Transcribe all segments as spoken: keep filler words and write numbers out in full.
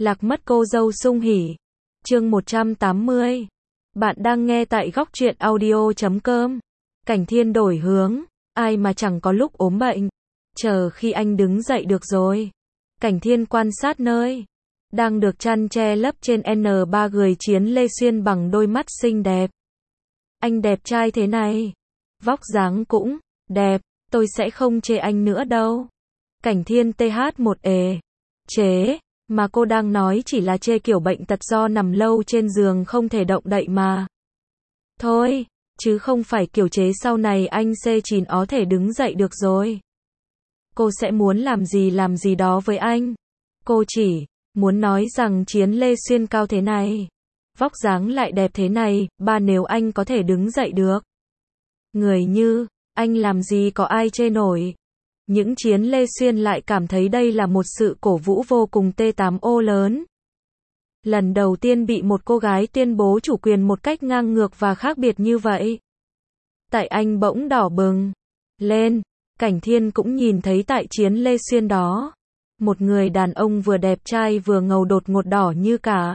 Lạc mất cô dâu sung hỉ. Chương một trăm tám mươi. Bạn đang nghe tại góc truyện audio chấm com. Cảnh Thiên đổi hướng, ai mà chẳng có lúc ốm bệnh. Chờ khi anh đứng dậy được rồi. Cảnh Thiên quan sát nơi đang được chăn che lấp trên N ba người Chiến Lê Xuyên bằng đôi mắt xinh đẹp. Anh đẹp trai thế này, vóc dáng cũng đẹp, tôi sẽ không chê anh nữa đâu. Cảnh Thiên th một ề. Chế, mà cô đang nói chỉ là chê kiểu bệnh tật do nằm lâu trên giường không thể động đậy mà. Thôi, chứ không phải kiểu chế sau này anh C chín ó thể đứng dậy được rồi. Cô sẽ muốn làm gì làm gì đó với anh. Cô chỉ muốn nói rằng Chiến Lê Xuyên cao thế này, vóc dáng lại đẹp thế này, ba nếu anh có thể đứng dậy được. Người như anh làm gì có ai chê nổi. Những Chiến Lê Xuyên lại cảm thấy đây là một sự cổ vũ vô cùng T tám O lớn. Lần đầu tiên bị một cô gái tuyên bố chủ quyền một cách ngang ngược và khác biệt như vậy. Tại anh bỗng đỏ bừng lên. Cảnh Thiên cũng nhìn thấy tại Chiến Lê Xuyên đó, một người đàn ông vừa đẹp trai vừa ngầu đột ngột đỏ như cả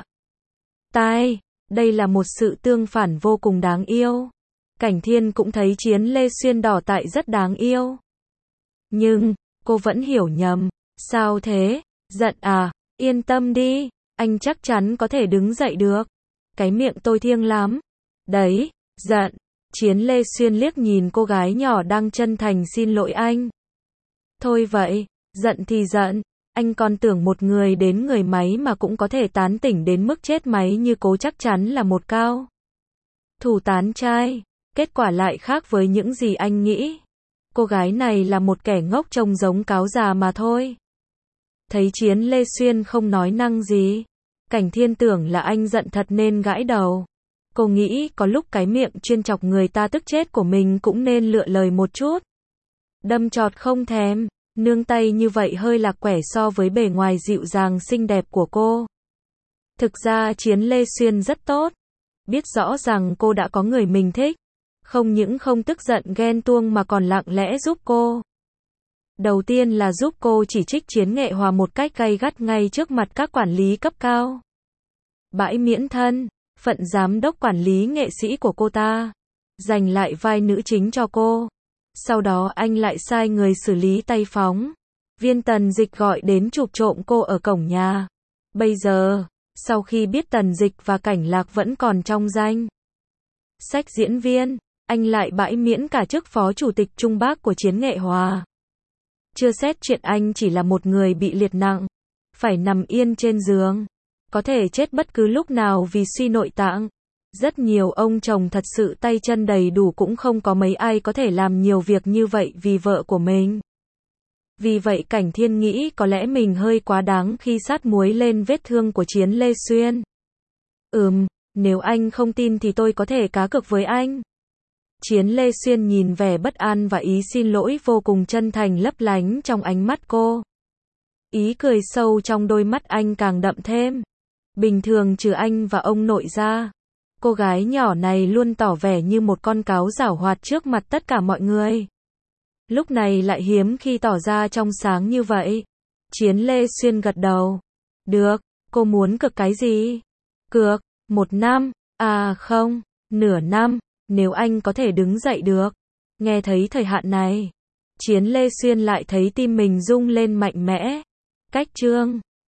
tai. Đây là một sự tương phản vô cùng đáng yêu. Cảnh Thiên cũng thấy Chiến Lê Xuyên đỏ tại rất đáng yêu. Nhưng, cô vẫn hiểu nhầm. Sao thế? Giận à? Yên tâm đi, anh chắc chắn có thể đứng dậy được. Cái miệng tôi thiêng lắm. Đấy, giận. Chiến Lê Xuyên liếc nhìn cô gái nhỏ đang chân thành xin lỗi anh. Thôi vậy, giận thì giận. Anh còn tưởng một người đến người máy mà cũng có thể tán tỉnh đến mức chết máy như cô chắc chắn là một cao thủ tán trai. Kết quả lại khác với những gì anh nghĩ. Cô gái này là một kẻ ngốc trông giống cáo già mà thôi. Thấy Chiến Lê Xuyên không nói năng gì, Cảnh Thiên tưởng là anh giận thật nên gãi đầu. Cô nghĩ có lúc cái miệng chuyên chọc người ta tức chết của mình cũng nên lựa lời một chút. Đâm chọt không thèm, nương tay như vậy hơi lạc quẻ so với bề ngoài dịu dàng xinh đẹp của cô. Thực ra Chiến Lê Xuyên rất tốt. Biết rõ rằng cô đã có người mình thích. Không những không tức giận ghen tuông mà còn lặng lẽ giúp cô. Đầu tiên là giúp cô chỉ trích Chiến Nghệ Hòa một cách gay gắt ngay trước mặt các quản lý cấp cao. Bãi miễn thân phận giám đốc quản lý nghệ sĩ của cô ta, giành lại vai nữ chính cho cô. Sau đó anh lại sai người xử lý tay phóng viên Tần Dịch gọi đến chụp trộm cô ở cổng nhà. Bây giờ, sau khi biết Tần Dịch và Cảnh Lạc vẫn còn trong danh sách diễn viên, anh lại bãi miễn cả chức phó chủ tịch Trung Bắc của Chiến Nghệ Hòa. Chưa xét chuyện anh chỉ là một người bị liệt nặng, phải nằm yên trên giường, có thể chết bất cứ lúc nào vì suy nội tạng. Rất nhiều ông chồng thật sự tay chân đầy đủ cũng không có mấy ai có thể làm nhiều việc như vậy vì vợ của mình. Vì vậy Cảnh Thiên nghĩ có lẽ mình hơi quá đáng khi sát muối lên vết thương của Chiến Lê Xuyên. Ừm, nếu anh không tin thì tôi có thể cá cược với anh. Chiến Lê Xuyên nhìn vẻ bất an và ý xin lỗi vô cùng chân thành lấp lánh trong ánh mắt cô. Ý cười sâu trong đôi mắt anh càng đậm thêm. Bình thường trừ anh và ông nội ra, cô gái nhỏ này luôn tỏ vẻ như một con cáo giảo hoạt trước mặt tất cả mọi người. Lúc này lại hiếm khi tỏ ra trong sáng như vậy. Chiến Lê Xuyên gật đầu. Được, cô muốn cược cái gì? Cược, một năm, à không, nửa năm, nếu anh có thể đứng dậy được. Nghe thấy thời hạn này, Chiến Lê Xuyên lại thấy tim mình rung lên mạnh mẽ. Cách chương